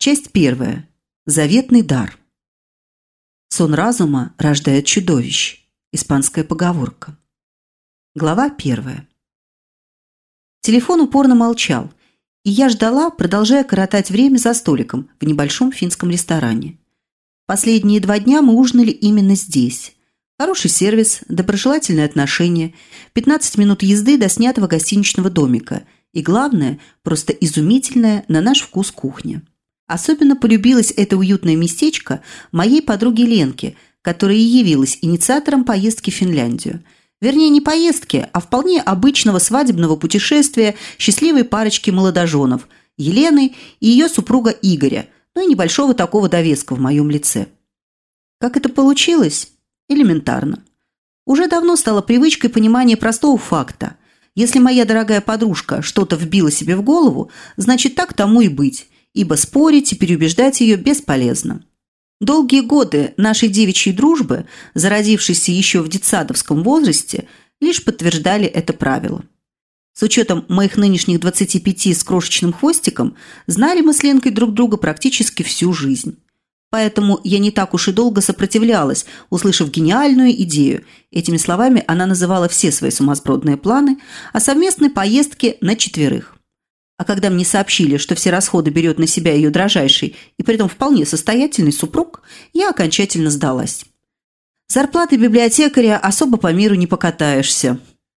Часть первая. Заветный дар. Сон разума рождает чудовищ. Испанская поговорка. Глава первая. Телефон упорно молчал, и я ждала, продолжая коротать время за столиком в небольшом финском ресторане. Последние 2 дня мы ужинали именно здесь. Хороший сервис, доброжелательные отношения, 15 минут езды до снятого гостиничного домика и, главное, просто изумительная на наш вкус кухня. Особенно полюбилось это уютное местечко моей подруге Ленке, которая и явилась инициатором поездки в Финляндию. Вернее, не поездки, а вполне обычного свадебного путешествия счастливой парочки молодоженов – Елены и ее супруга Игоря, ну и небольшого такого довеска в моем лице. Как это получилось? Элементарно. Уже давно стало привычкой понимание простого факта. Если моя дорогая подружка что-то вбила себе в голову, значит так тому и быть, ибо спорить и переубеждать ее бесполезно. Долгие годы нашей девичьей дружбы, зародившейся еще в детсадовском возрасте, лишь подтверждали это правило. С учетом моих нынешних 25 с крошечным хвостиком, знали мы с Ленкой друг друга практически всю жизнь. Поэтому я не так уж и долго сопротивлялась, услышав гениальную идею. Этими словами она называла все свои сумасбродные планы о совместной поездке на 4. А когда мне сообщили, что все расходы берет на себя ее дрожайший и притом вполне состоятельный супруг, я окончательно сдалась. Зарплаты библиотекаря особо по миру не покатаешься.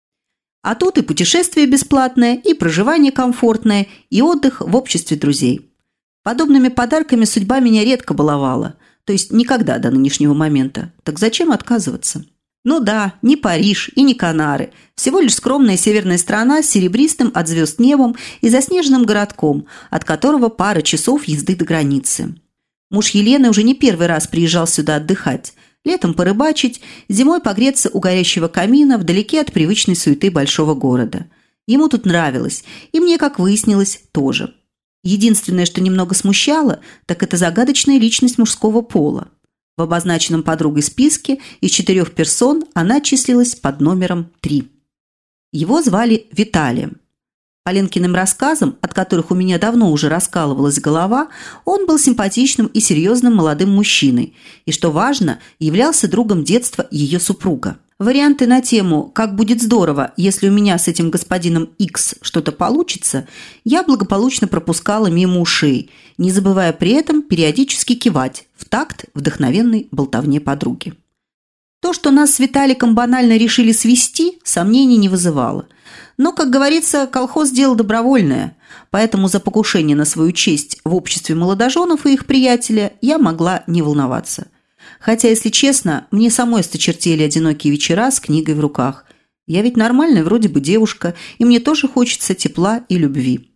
А тут и путешествие бесплатное, и проживание комфортное, и отдых в обществе друзей. Подобными подарками судьба меня редко баловала, то есть никогда до нынешнего момента. Так зачем отказываться? Ну да, не Париж и не Канары, всего лишь скромная северная страна с серебристым от звезд небом и заснеженным городком, от которого пара часов езды до границы. Муж Елены уже не первый раз приезжал сюда отдыхать, летом порыбачить, зимой погреться у горящего камина вдалеке от привычной суеты большого города. Ему тут нравилось, и мне, как выяснилось, тоже. Единственное, что немного смущало, так это загадочная личность мужского пола. В обозначенном подругой списке из 4 персон она числилась под номером 3. Его звали Виталием. По Ленкиным рассказам, от которых у меня давно уже раскалывалась голова, он был симпатичным и серьезным молодым мужчиной и, что важно, являлся другом детства ее супруга. Варианты на тему «Как будет здорово, если у меня с этим господином X что-то получится» я благополучно пропускала мимо ушей, не забывая при этом периодически кивать в такт вдохновенной болтовне подруги. То, что нас с Виталиком банально решили свести, сомнений не вызывало. Но, как говорится, колхоз – дело добровольное, поэтому за покушение на свою честь в обществе молодоженов и их приятеля я могла не волноваться. Хотя, если честно, мне самой осточертели одинокие вечера с книгой в руках. Я ведь нормальная вроде бы девушка, и мне тоже хочется тепла и любви.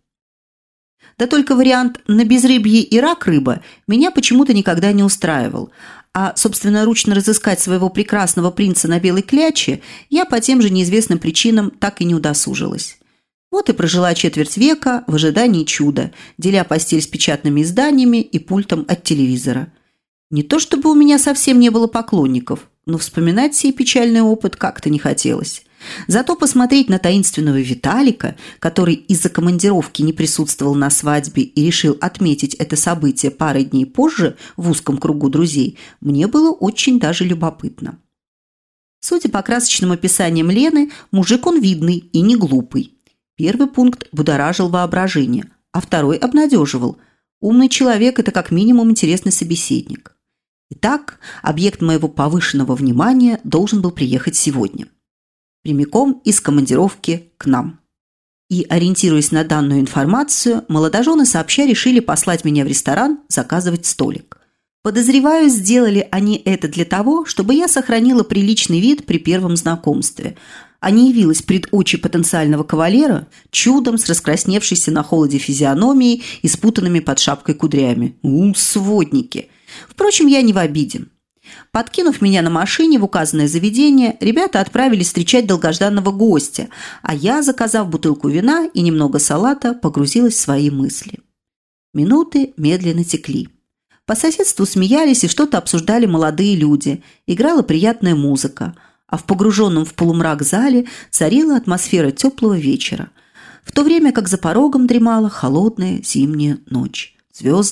Да только вариант «на безрыбье и рак рыба» меня почему-то никогда не устраивал, а собственноручно разыскать своего прекрасного принца на белой кляче я по тем же неизвестным причинам так и не удосужилась. Вот и прожила 4 века в ожидании чуда, деля постель с печатными изданиями и пультом от телевизора. Не то чтобы у меня совсем не было поклонников, но вспоминать сей печальный опыт как-то не хотелось. Зато посмотреть на таинственного Виталика, который из-за командировки не присутствовал на свадьбе и решил отметить это событие парой дней позже в узком кругу друзей, мне было очень даже любопытно. Судя по красочным описаниям Лены, мужик он видный и не глупый. Первый пункт будоражил воображение, а второй обнадеживал. Умный человек – это как минимум интересный собеседник. Итак, объект моего повышенного внимания должен был приехать сегодня. Прямиком из командировки к нам. И, ориентируясь на данную информацию, молодожены сообща решили послать меня в ресторан заказывать столик. Подозреваю, сделали они это для того, чтобы я сохранила приличный вид при первом знакомстве, а не явилась пред очи потенциального кавалера чудом с раскрасневшейся на холоде физиономией и спутанными под шапкой кудрями. Сводники! Впрочем, я не в обиде. Подкинув меня на машине в указанное заведение, ребята отправились встречать долгожданного гостя, а я, заказав бутылку вина и немного салата, погрузилась в свои мысли. Минуты медленно текли. По соседству смеялись и что-то обсуждали молодые люди, играла приятная музыка, а в погруженном в полумрак зале царила атмосфера теплого вечера, в то время как за порогом дремала холодная зимняя ночь, звездная,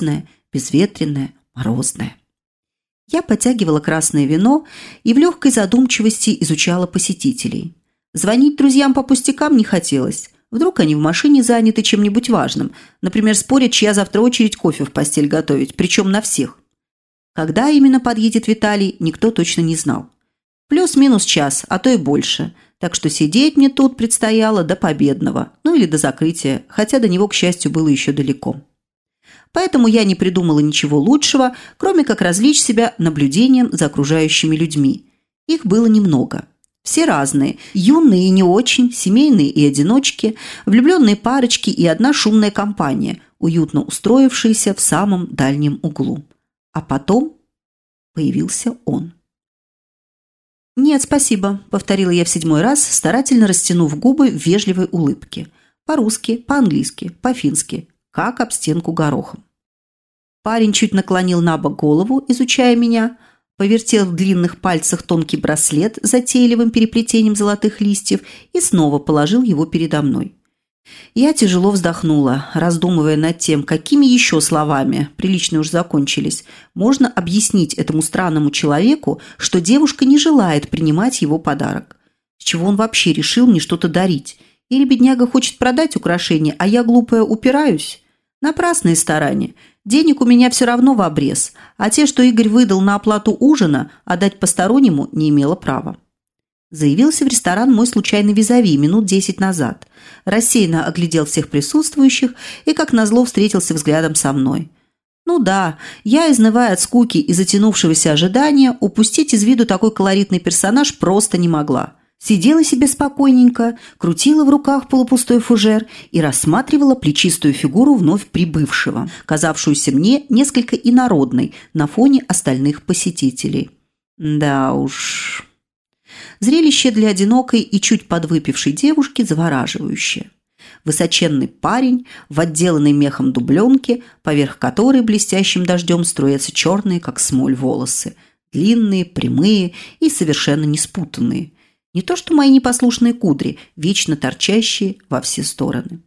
безветренное, морозное. Я подтягивала красное вино и в легкой задумчивости изучала посетителей. Звонить друзьям по пустякам не хотелось. Вдруг они в машине заняты чем-нибудь важным, например, спорят, чья завтра очередь кофе в постель готовить, причем на всех. Когда именно подъедет Виталий, никто точно не знал. Плюс-минус час, а то и больше. Так что сидеть мне тут предстояло до победного, ну или до закрытия, хотя до него, к счастью, было еще далеко. Поэтому я не придумала ничего лучшего, кроме как развлечь себя наблюдением за окружающими людьми. Их было немного. Все разные – юные и не очень, семейные и одиночки, влюбленные парочки и одна шумная компания, уютно устроившаяся в самом дальнем углу. А потом появился он. «Нет, спасибо», – повторила я в 7-й раз, старательно растянув губы в вежливой улыбке. По-русски, по-английски, по-фински. Как об стенку горохом. Парень чуть наклонил на бок голову, изучая меня, повертел в длинных пальцах тонкий браслет с затейливым переплетением золотых листьев и снова положил его передо мной. Я тяжело вздохнула, раздумывая над тем, какими еще словами, приличные уж закончились, можно объяснить этому странному человеку, что девушка не желает принимать его подарок. С чего он вообще решил мне что-то дарить? Или бедняга хочет продать украшение, а я, глупая, упираюсь? Напрасные старания. Денег у меня все равно в обрез, а те, что Игорь выдал на оплату ужина, отдать постороннему не имела права. Заявился в ресторан мой случайный визави минут 10 назад. Рассеянно оглядел всех присутствующих и, как назло, встретился взглядом со мной. Ну да, я, изнывая от скуки и затянувшегося ожидания, упустить из виду такой колоритный персонаж просто не могла. Сидела себе спокойненько, крутила в руках полупустой фужер и рассматривала плечистую фигуру вновь прибывшего, казавшуюся мне несколько инородной на фоне остальных посетителей. Да уж. Зрелище для одинокой и чуть подвыпившей девушки завораживающее. Высоченный парень в отделанной мехом дубленке, поверх которой блестящим дождем струятся черные, как смоль, волосы. Длинные, прямые и совершенно не спутанные. Не то что мои непослушные кудри, вечно торчащие во все стороны.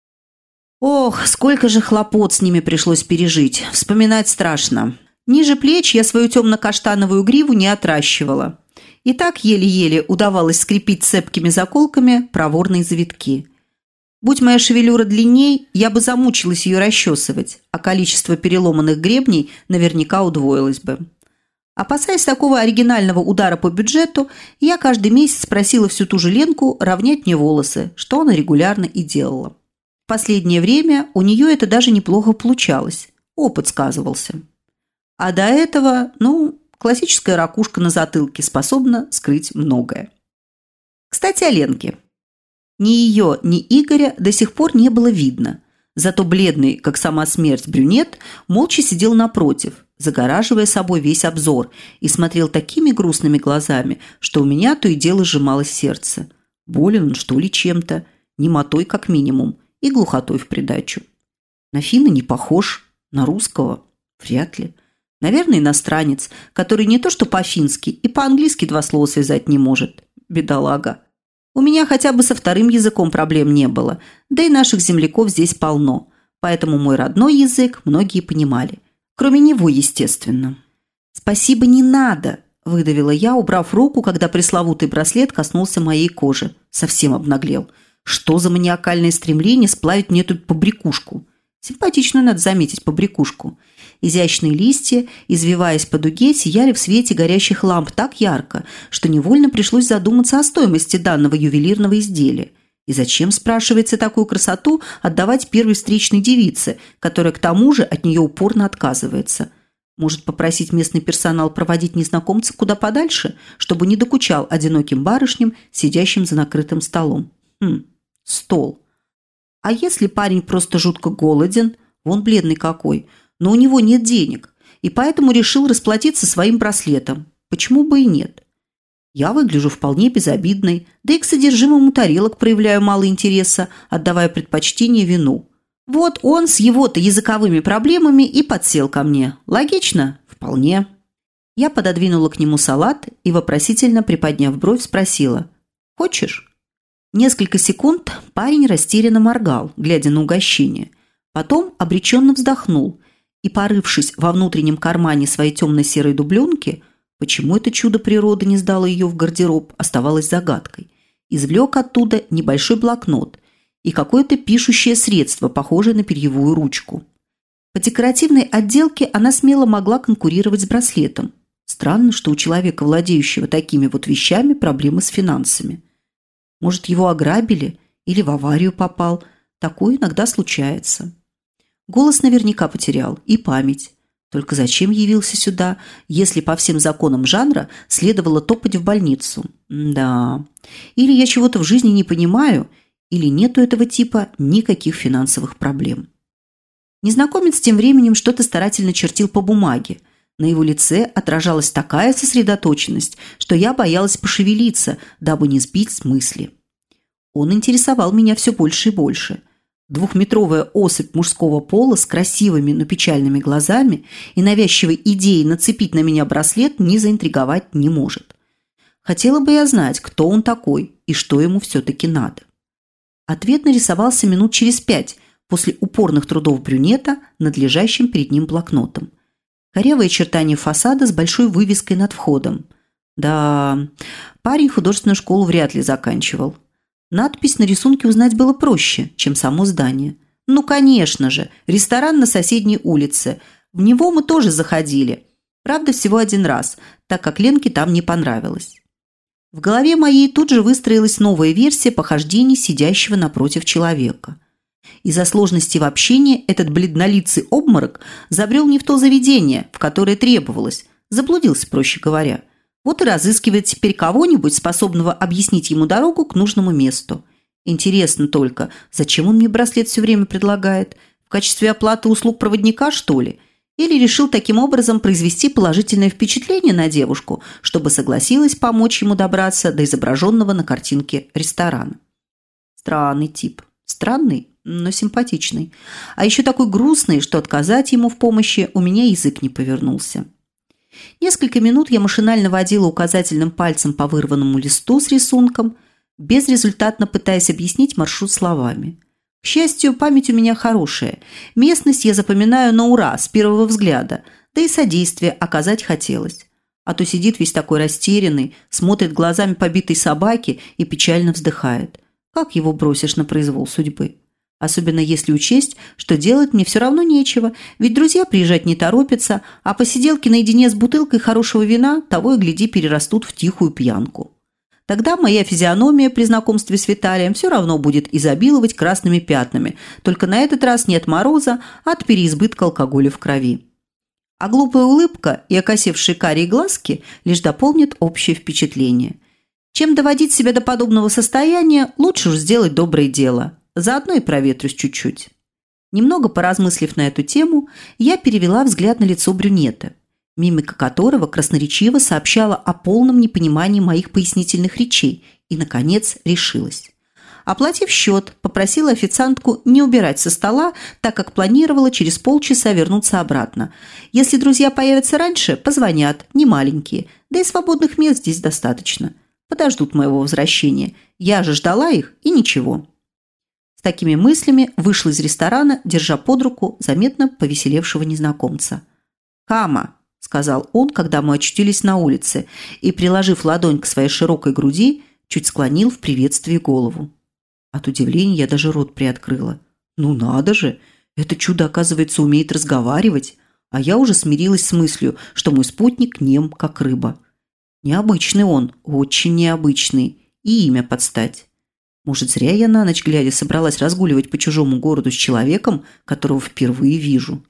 Ох, сколько же хлопот с ними пришлось пережить, вспоминать страшно. Ниже плеч я свою темно-каштановую гриву не отращивала. И так еле-еле удавалось скрепить цепкими заколками проворные завитки. Будь моя шевелюра длинней, я бы замучилась ее расчесывать, а количество переломанных гребней наверняка удвоилось бы. Опасаясь такого оригинального удара по бюджету, я каждый месяц просила всю ту же Ленку равнять мне волосы, что она регулярно и делала. В последнее время у нее это даже неплохо получалось, опыт сказывался. А до этого, классическая ракушка на затылке способна скрыть многое. Кстати, о Ленке. Ни ее, ни Игоря до сих пор не было видно. Зато бледный, как сама смерть, брюнет молча сидел напротив, загораживая собой весь обзор, и смотрел такими грустными глазами, что у меня то и дело сжималось сердце. Болен он, что ли, чем-то, немотой как минимум, и глухотой в придачу. На финна не похож, на русского вряд ли. Наверное, иностранец, который не то что по-фински, и по-английски 2 слова связать не может. Бедолага. У меня хотя бы со вторым языком проблем не было, да и наших земляков здесь полно, поэтому мой родной язык многие понимали. Кроме него, естественно. «Спасибо, не надо», – выдавила я, убрав руку, когда пресловутый браслет коснулся моей кожи. Совсем обнаглел. Что за маниакальное стремление сплавить мне тут побрякушку? Симпатичную, надо заметить, побрякушку. Изящные листья, извиваясь по дуге, сияли в свете горящих ламп так ярко, что невольно пришлось задуматься о стоимости данного ювелирного изделия. И зачем, спрашивается, такую красоту отдавать первой встречной девице, которая к тому же от нее упорно отказывается? Может, попросить местный персонал проводить незнакомца куда подальше, чтобы не докучал одиноким барышням, сидящим за накрытым столом? Стол. А если парень просто жутко голоден, вон бледный какой, но у него нет денег, и поэтому решил расплатиться своим браслетом? Почему бы и нет? Я выгляжу вполне безобидной, да и к содержимому тарелок проявляю мало интереса, отдавая предпочтение вину. Вот он с его-то языковыми проблемами и подсел ко мне. Логично? Вполне. Я пододвинула к нему салат и, вопросительно приподняв бровь, спросила: «Хочешь?» Несколько секунд парень растерянно моргал, глядя на угощение. Потом обреченно вздохнул и, порывшись во внутреннем кармане своей темно-серой дубленки, почему это чудо природы не сдало ее в гардероб, оставалось загадкой, извлек оттуда небольшой блокнот и какое-то пишущее средство, похожее на перьевую ручку. По декоративной отделке она смело могла конкурировать с браслетом. Странно, что у человека, владеющего такими вот вещами, проблемы с финансами. Может, его ограбили или в аварию попал. Такое иногда случается. Голос наверняка потерял и память. Только зачем явился сюда, если по всем законам жанра следовало топать в больницу? Да. Или я чего-то в жизни не понимаю, или нет у этого типа никаких финансовых проблем. Незнакомец тем временем что-то старательно чертил по бумаге. На его лице отражалась такая сосредоточенность, что я боялась пошевелиться, дабы не сбить с мысли. Он интересовал меня все больше и больше. Двухметровая особь мужского пола с красивыми, но печальными глазами и навязчивой идеей нацепить на меня браслет не заинтриговать не может. Хотела бы я знать, кто он такой и что ему все-таки надо. Ответ нарисовался минут через 5 после упорных трудов брюнета над лежащим перед ним блокнотом. Корявые очертания фасада с большой вывеской над входом. Да, парень художественную школу вряд ли заканчивал. Надпись на рисунке узнать было проще, чем само здание. Ну, конечно же, ресторан на соседней улице. В него мы тоже заходили. Правда, всего один раз, так как Ленке там не понравилось. В голове моей тут же выстроилась новая версия похождений сидящего напротив человека. Из-за сложности в общении этот бледнолицый обморок забрел не в то заведение, в которое требовалось, заблудился, проще говоря. Вот и разыскивает теперь кого-нибудь, способного объяснить ему дорогу к нужному месту. Интересно только, зачем он мне браслет все время предлагает? В качестве оплаты услуг проводника, что ли? Или решил таким образом произвести положительное впечатление на девушку, чтобы согласилась помочь ему добраться до изображенного на картинке ресторана? Странный тип. Странный, но симпатичный. А еще такой грустный, что отказать ему в помощи у меня язык не повернулся. Несколько минут я машинально водила указательным пальцем по вырванному листу с рисунком, безрезультатно пытаясь объяснить маршрут словами. К счастью, память у меня хорошая. Местность я запоминаю на ура, с первого взгляда, да и содействие оказать хотелось. А то сидит весь такой растерянный, смотрит глазами побитой собаки и печально вздыхает. Как его бросишь на произвол судьбы? Особенно если учесть, что делать мне все равно нечего, ведь друзья приезжать не торопятся, а посиделки наедине с бутылкой хорошего вина того и гляди перерастут в тихую пьянку. Тогда моя физиономия при знакомстве с Виталием все равно будет изобиловать красными пятнами, только на этот раз не от мороза, а от переизбытка алкоголя в крови. А глупая улыбка и окосевшие карие глазки лишь дополнят общее впечатление. Чем доводить себя до подобного состояния, лучше уж сделать доброе дело. Заодно и проветрюсь чуть-чуть. Немного поразмыслив на эту тему, я перевела взгляд на лицо брюнета, мимика которого красноречиво сообщала о полном непонимании моих пояснительных речей и, наконец, решилась. Оплатив счет, попросила официантку не убирать со стола, так как планировала через полчаса вернуться обратно. Если друзья появятся раньше, позвонят, не маленькие, да и свободных мест здесь достаточно. Подождут моего возвращения. Я же ждала их, и ничего. С такими мыслями вышла из ресторана, держа под руку заметно повеселевшего незнакомца. «Кама», – сказал он, когда мы очутились на улице, и, приложив ладонь к своей широкой груди, чуть склонил в приветствии голову. От удивления я даже рот приоткрыла. Ну надо же, это чудо, оказывается, умеет разговаривать, а я уже смирилась с мыслью, что мой спутник нем, как рыба. Необычный он, очень необычный, и имя подстать. Может, зря я на ночь глядя собралась разгуливать по чужому городу с человеком, которого впервые вижу.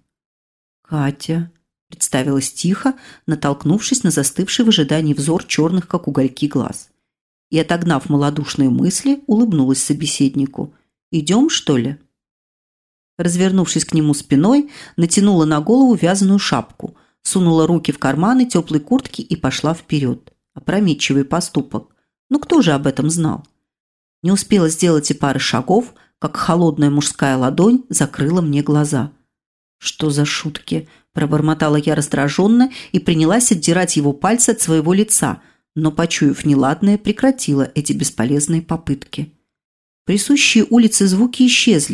«Катя», – представилась тихо, натолкнувшись на застывший в ожидании взор черных, как угольки, глаз. И, отогнав малодушные мысли, улыбнулась собеседнику. «Идем, что ли?» Развернувшись к нему спиной, натянула на голову вязаную шапку, сунула руки в карманы теплой куртки и пошла вперед. Опрометчивый поступок. Но кто же об этом знал? Не успела сделать и пары шагов, как холодная мужская ладонь закрыла мне глаза. «Что за шутки?» – пробормотала я раздраженно и принялась отдирать его пальцы от своего лица, но, почуяв неладное, прекратила эти бесполезные попытки. Присущие улице звуки исчезли,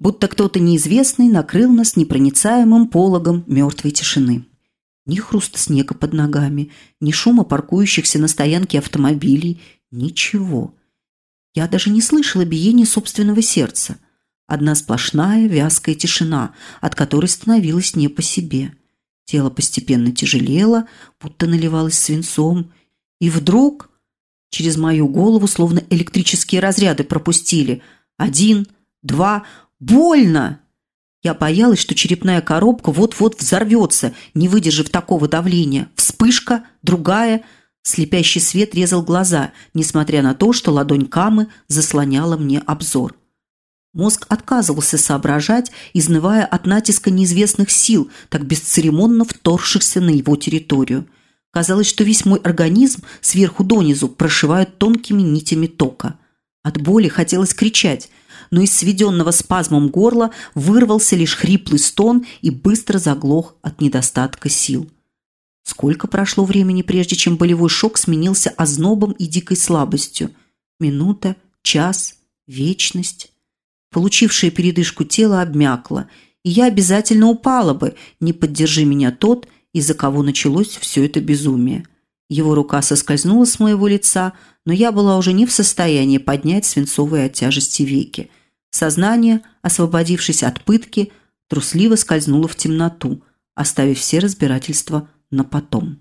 будто кто-то неизвестный накрыл нас непроницаемым пологом мертвой тишины. Ни хруста снега под ногами, ни шума паркующихся на стоянке автомобилей, ничего. Я даже не слышала биения собственного сердца. Одна сплошная вязкая тишина, от которой становилось не по себе. Тело постепенно тяжелело, будто наливалось свинцом. И вдруг через мою голову словно электрические разряды пропустили. 1, 2, больно! Я боялась, что черепная коробка вот-вот взорвется, не выдержав такого давления. Вспышка, другая. Слепящий свет резал глаза, несмотря на то, что ладонь Камы заслоняла мне обзор. Мозг отказывался соображать, изнывая от натиска неизвестных сил, так бесцеремонно вторгшихся на его территорию. Казалось, что весь мой организм сверху донизу прошивают тонкими нитями тока. От боли хотелось кричать, но из сведенного спазмом горла вырвался лишь хриплый стон и быстро заглох от недостатка сил. Сколько прошло времени, прежде чем болевой шок сменился ознобом и дикой слабостью? Минута, час, вечность. Получившее передышку тело обмякло, и я обязательно упала бы, не поддержи меня тот, из-за кого началось все это безумие. Его рука соскользнула с моего лица, но я была уже не в состоянии поднять свинцовые от тяжести веки. Сознание, освободившись от пытки, трусливо скользнуло в темноту, оставив все разбирательства на потом.